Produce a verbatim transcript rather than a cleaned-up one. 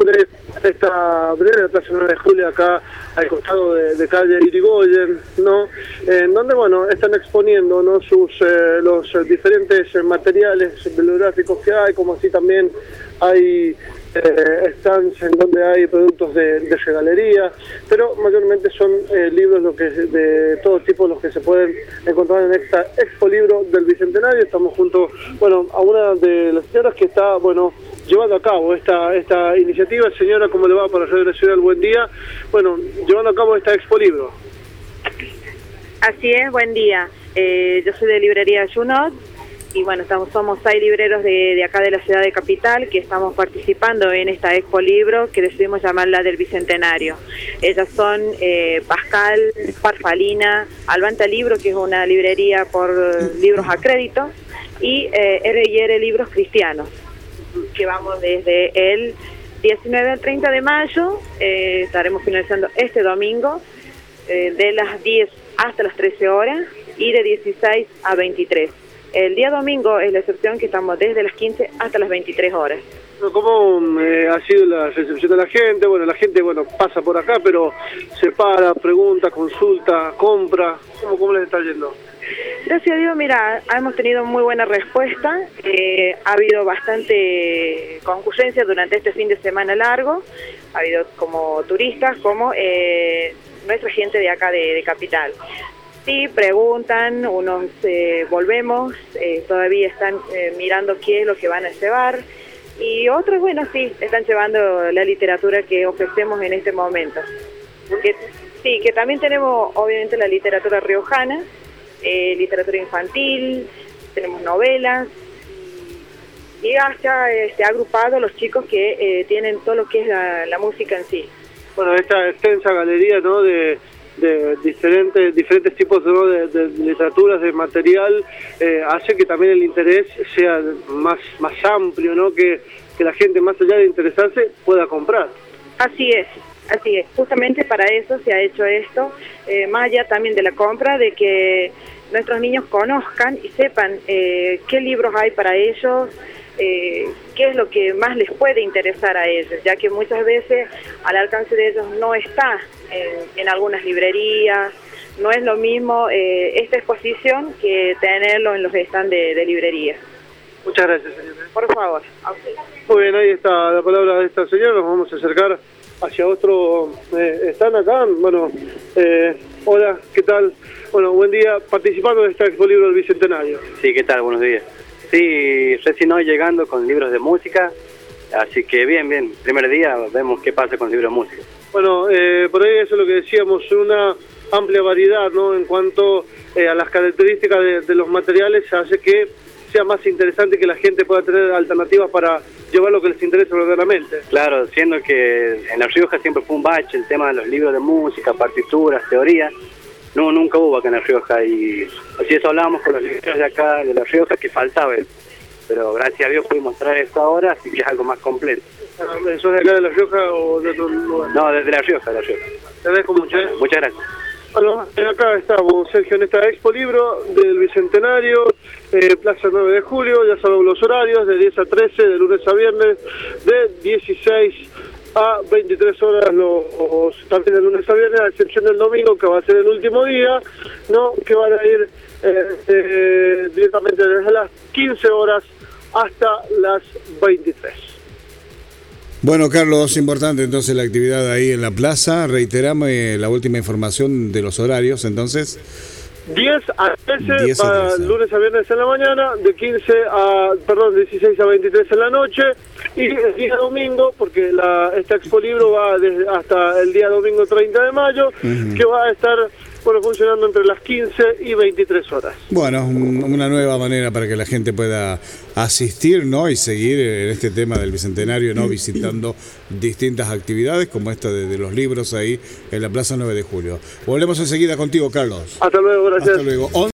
nombre, esta breve Plaza nueve de Julio, acá al costado de, de calle Irigoyen, ¿no? En donde, bueno, están exponiendo, ¿no?, sus eh, los diferentes materiales bibliográficos que hay, como así también hay eh, stands en donde hay productos de, de regalería, pero mayormente son eh, libros lo que de todo tipo los que se pueden encontrar en esta Expo Libro del Bicentenario. Estamos junto, bueno, a una de las señoras que está, bueno, llevando a cabo esta esta iniciativa. Señora, ¿cómo le va? Para Radio Nacional, buen día. Bueno, llevando a cabo esta Expo Libro. Así es, buen día. Eh, yo soy de Librería Junot y bueno, estamos somos seis libreros de, de acá de la ciudad de Capital que estamos participando en esta Expo Libro que decidimos llamarla del Bicentenario. Ellas son eh, Pascal, Farfalina, Albanta Libro, que es una librería por libros a crédito, y eh, R y R Libros Cristianos, que vamos desde el diecinueve al treinta de mayo, eh, estaremos finalizando este domingo, eh, de las diez hasta las trece horas y de dieciséis a veintitrés. El día domingo es la excepción, que estamos desde las quince hasta las veintitrés horas. ¿Cómo eh, ha sido la recepción de la gente? Bueno, la gente, bueno, pasa por acá, pero se para, pregunta, consulta, compra. ¿Cómo, cómo les está yendo? Gracias a Dios, mira, hemos tenido muy buena respuesta, eh, ha habido bastante concurrencia durante este fin de semana largo, ha habido como turistas, como eh, nuestra gente de acá de, de Capital. Sí, preguntan, unos eh, volvemos, eh, todavía están eh, mirando qué es lo que van a llevar, y otros, bueno, sí, están llevando la literatura que ofrecemos en este momento. Que, sí, que también tenemos obviamente la literatura riojana, Eh, literatura infantil, tenemos novelas, y hasta eh, se ha agrupado los chicos que eh, tienen todo lo que es la, la música en sí. Bueno, esta extensa galería, ¿no?, de, de diferentes diferentes tipos, ¿no?, de, de literaturas, de material, eh, hace que también el interés sea más más amplio, ¿no?, que, que la gente, más allá de interesarse, pueda comprar. Así es. Así es, justamente para eso se ha hecho esto, eh, más allá también de la compra, de que nuestros niños conozcan y sepan eh, qué libros hay para ellos, eh, qué es lo que más les puede interesar a ellos, ya que muchas veces al alcance de ellos no está en, en algunas librerías, no es lo mismo eh, esta exposición que tenerlo en los stands de, de librería. Muchas gracias, señora. Por favor. A usted. Muy bien, ahí está la palabra de esta señora, nos vamos a acercar hacia otro. Eh, ¿Están acá? Bueno, eh, hola, ¿qué tal? Bueno, buen día, participando de esta Expo Libro del Bicentenario. Sí, ¿qué tal? Buenos días. Sí, recién hoy llegando con libros de música, así que bien, bien, primer día vemos qué pasa con libros de música. Bueno, eh, por ahí eso es lo que decíamos, una amplia variedad, ¿no?, en cuanto eh, a las características de, de los materiales, hace que sea más interesante, que la gente pueda tener alternativas para llevar lo que les interesa verdaderamente. Claro, siendo que en La Rioja siempre fue un bache el tema de los libros de música, partituras, teoría, no, nunca hubo acá en La Rioja, y así eso hablábamos con los libreros de acá de La Rioja, que faltaba, pero gracias a Dios pudimos traer esto ahora, así que es algo más completo. ¿Sos de acá de La Rioja o de otro lugar? No, desde La Rioja, de La Rioja. Te agradezco mucho, ¿eh? Muchas gracias. Bueno, acá estamos, Sergio, en esta Expo Libro del Bicentenario, eh, Plaza nueve de Julio, ya sabemos los horarios, de diez a trece, de lunes a viernes, de dieciséis a veintitrés horas, los, también de lunes a viernes, a excepción del domingo, que va a ser el último día, ¿no?, que van a ir eh, eh, directamente desde las quince horas hasta las veintitrés. Bueno, Carlos, importante entonces la actividad ahí en la plaza. Reiterame la última información de los horarios, entonces. diez a trece, diez a trece. Lunes a viernes en la mañana, de quince a, perdón, dieciséis a veintitrés en la noche, y el día domingo, porque la esta Expo Libro va desde hasta el día domingo treinta de mayo, uh-huh, que va a estar, bueno, funcionando entre las quince y veintitrés horas. Bueno, una nueva manera para que la gente pueda asistir, ¿no?, y seguir en este tema del Bicentenario, ¿no?, visitando distintas actividades como esta de, de los libros ahí en la Plaza nueve de Julio. Volvemos enseguida contigo, Carlos. Hasta luego, gracias. Hasta luego.